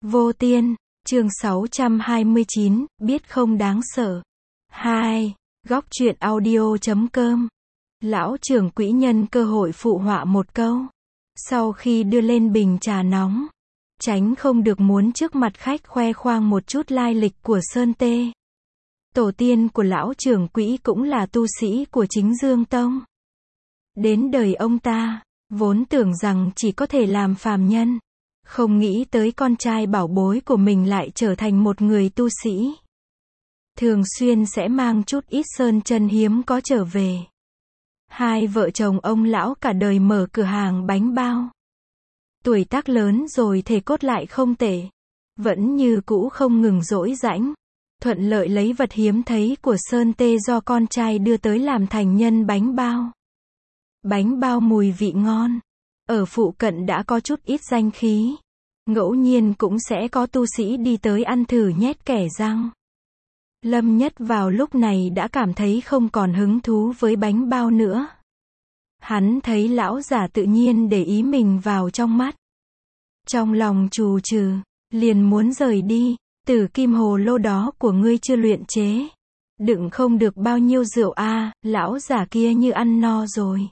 Vô Tiên, chương 629, biết không đáng sợ. 2. Góc truyện audio.com. Lão trưởng quỹ nhân cơ hội phụ họa một câu. Sau khi đưa lên bình trà nóng, tránh không được muốn trước mặt khách khoe khoang một chút lai lịch của Sơn Tê. Tổ tiên của lão trưởng quỹ cũng là tu sĩ của Chính Dương Tông. Đến đời ông ta, vốn tưởng rằng chỉ có thể làm phàm nhân. Không nghĩ tới con trai bảo bối của mình lại trở thành một người tu sĩ. Thường xuyên sẽ mang chút ít sơn chân hiếm có trở về. Hai vợ chồng ông lão cả đời mở cửa hàng bánh bao. Tuổi tác lớn rồi thể cốt lại không tệ. Vẫn như cũ không ngừng dỗi rãnh. Thuận lợi lấy vật hiếm thấy của Sơn Tê do con trai đưa tới làm thành nhân bánh bao. Bánh bao mùi vị ngon. Ở phụ cận đã có chút ít danh khí. Ngẫu nhiên cũng sẽ có tu sĩ đi tới ăn thử nhét kẻ răng. Lâm Nhất vào lúc này đã cảm thấy không còn hứng thú với bánh bao nữa. Hắn thấy lão giả tự nhiên để ý mình vào trong mắt. Trong lòng trù trừ, liền muốn rời đi. Tử kim hồ lô đó của ngươi chưa luyện chế. Đựng không được bao nhiêu rượu a, lão giả kia như ăn no rồi.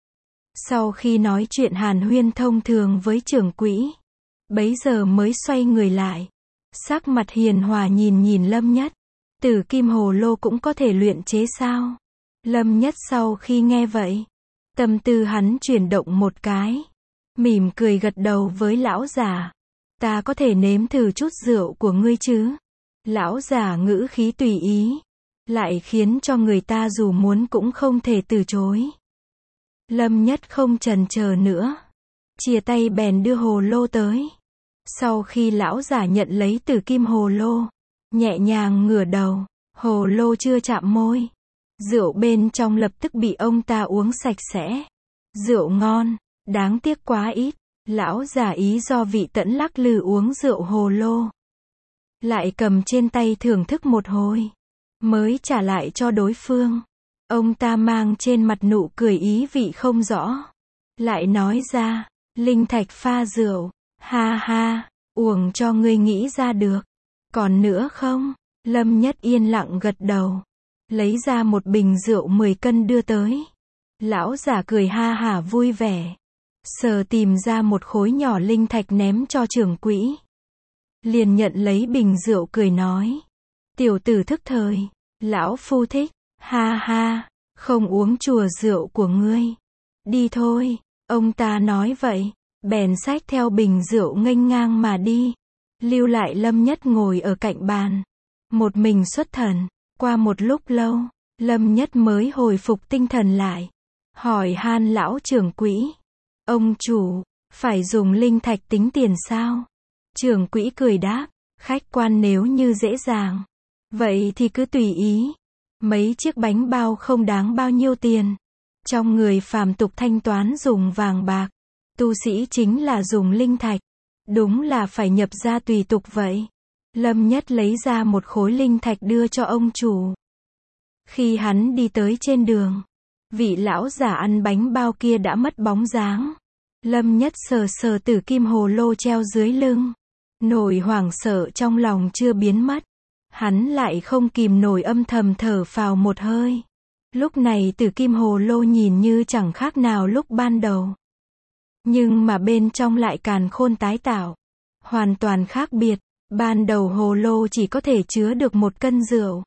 Sau khi nói chuyện hàn huyên thông thường với trưởng quỹ, bấy giờ mới xoay người lại. Sắc mặt hiền hòa nhìn Lâm Nhất. Tử kim hồ lô cũng có thể luyện chế sao? Lâm Nhất sau khi nghe vậy, tâm tư hắn chuyển động một cái. Mỉm cười gật đầu với lão giả. Ta có thể nếm thử chút rượu của ngươi chứ? Lão giả ngữ khí tùy ý, lại khiến cho người ta dù muốn cũng không thể từ chối. Lâm Nhất không chần chờ nữa, chia tay bèn đưa hồ lô tới. Sau khi lão giả nhận lấy tử kim hồ lô, nhẹ nhàng ngửa đầu, hồ lô chưa chạm môi. Rượu bên trong lập tức bị ông ta uống sạch sẽ. Rượu ngon, đáng tiếc quá ít. Lão giả ý do vị tẫn lắc lư uống rượu hồ lô. Lại cầm trên tay thưởng thức một hồi, mới trả lại cho đối phương. Ông ta mang trên mặt nụ cười ý vị không rõ. Lại nói ra, linh thạch pha rượu, ha ha, uổng cho ngươi nghĩ ra được. Còn nữa không? Lâm Nhất yên lặng gật đầu. Lấy ra một bình rượu 10 cân đưa tới. Lão giả cười ha hả vui vẻ. Sờ tìm ra một khối nhỏ linh thạch ném cho trưởng quỹ. Liền nhận lấy bình rượu cười nói. Tiểu tử thức thời, lão phu thích, ha ha, không uống chùa rượu của ngươi. Đi thôi, ông ta nói vậy, bèn xách theo bình rượu nghênh ngang mà đi. Lưu lại Lâm Nhất ngồi ở cạnh bàn. Một mình xuất thần, qua một lúc lâu, Lâm Nhất mới hồi phục tinh thần lại. Hỏi han lão trưởng quỹ. Ông chủ, phải dùng linh thạch tính tiền sao? Trưởng quỹ cười đáp, khách quan nếu như dễ dàng. Vậy thì cứ tùy ý. Mấy chiếc bánh bao không đáng bao nhiêu tiền. Trong người phàm tục thanh toán dùng vàng bạc. Tu sĩ chính là dùng linh thạch. Đúng là phải nhập ra tùy tục vậy. Lâm Nhất lấy ra một khối linh thạch đưa cho ông chủ. Khi hắn đi tới trên đường, vị lão giả ăn bánh bao kia đã mất bóng dáng. Lâm Nhất sờ sờ tử kim hồ lô treo dưới lưng. Nỗi hoảng sợ trong lòng chưa biến mất. Hắn lại không kìm nổi âm thầm thở phào một hơi. Lúc này tử kim hồ lô nhìn như chẳng khác nào lúc ban đầu. Nhưng mà bên trong lại càn khôn tái tạo. Hoàn toàn khác biệt. Ban đầu hồ lô chỉ có thể chứa được 1 cân rượu.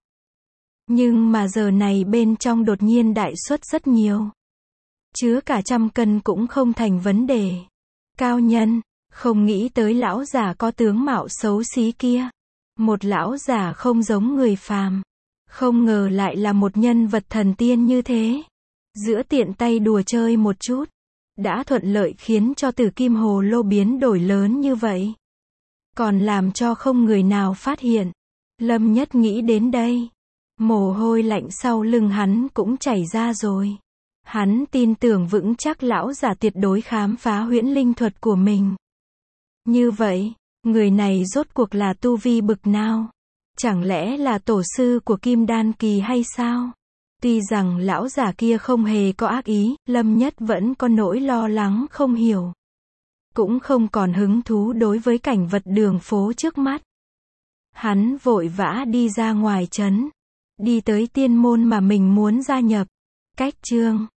Nhưng mà giờ này bên trong đột nhiên đại suất rất nhiều. Chứa cả 100 cân cũng không thành vấn đề. Cao nhân, không nghĩ tới lão giả có tướng mạo xấu xí kia. Một lão giả không giống người phàm. Không ngờ lại là một nhân vật thần tiên như thế. Giữa tiện tay đùa chơi một chút, đã thuận lợi khiến cho tử kim hồ lô biến đổi lớn như vậy. Còn làm cho không người nào phát hiện. Lâm Nhất nghĩ đến đây. Mồ hôi lạnh sau lưng hắn cũng chảy ra rồi. Hắn tin tưởng vững chắc lão giả tuyệt đối khám phá huyễn linh thuật của mình. Như vậy, người này rốt cuộc là tu vi bực nào? Chẳng lẽ là tổ sư của Kim Đan Kỳ hay sao? Tuy rằng lão giả kia không hề có ác ý, Lâm Nhất vẫn có nỗi lo lắng không hiểu. cũng không còn hứng thú đối với cảnh vật đường phố trước mắt. Hắn vội vã đi ra ngoài trấn, đi tới tiên môn mà mình muốn gia nhập. Cách chương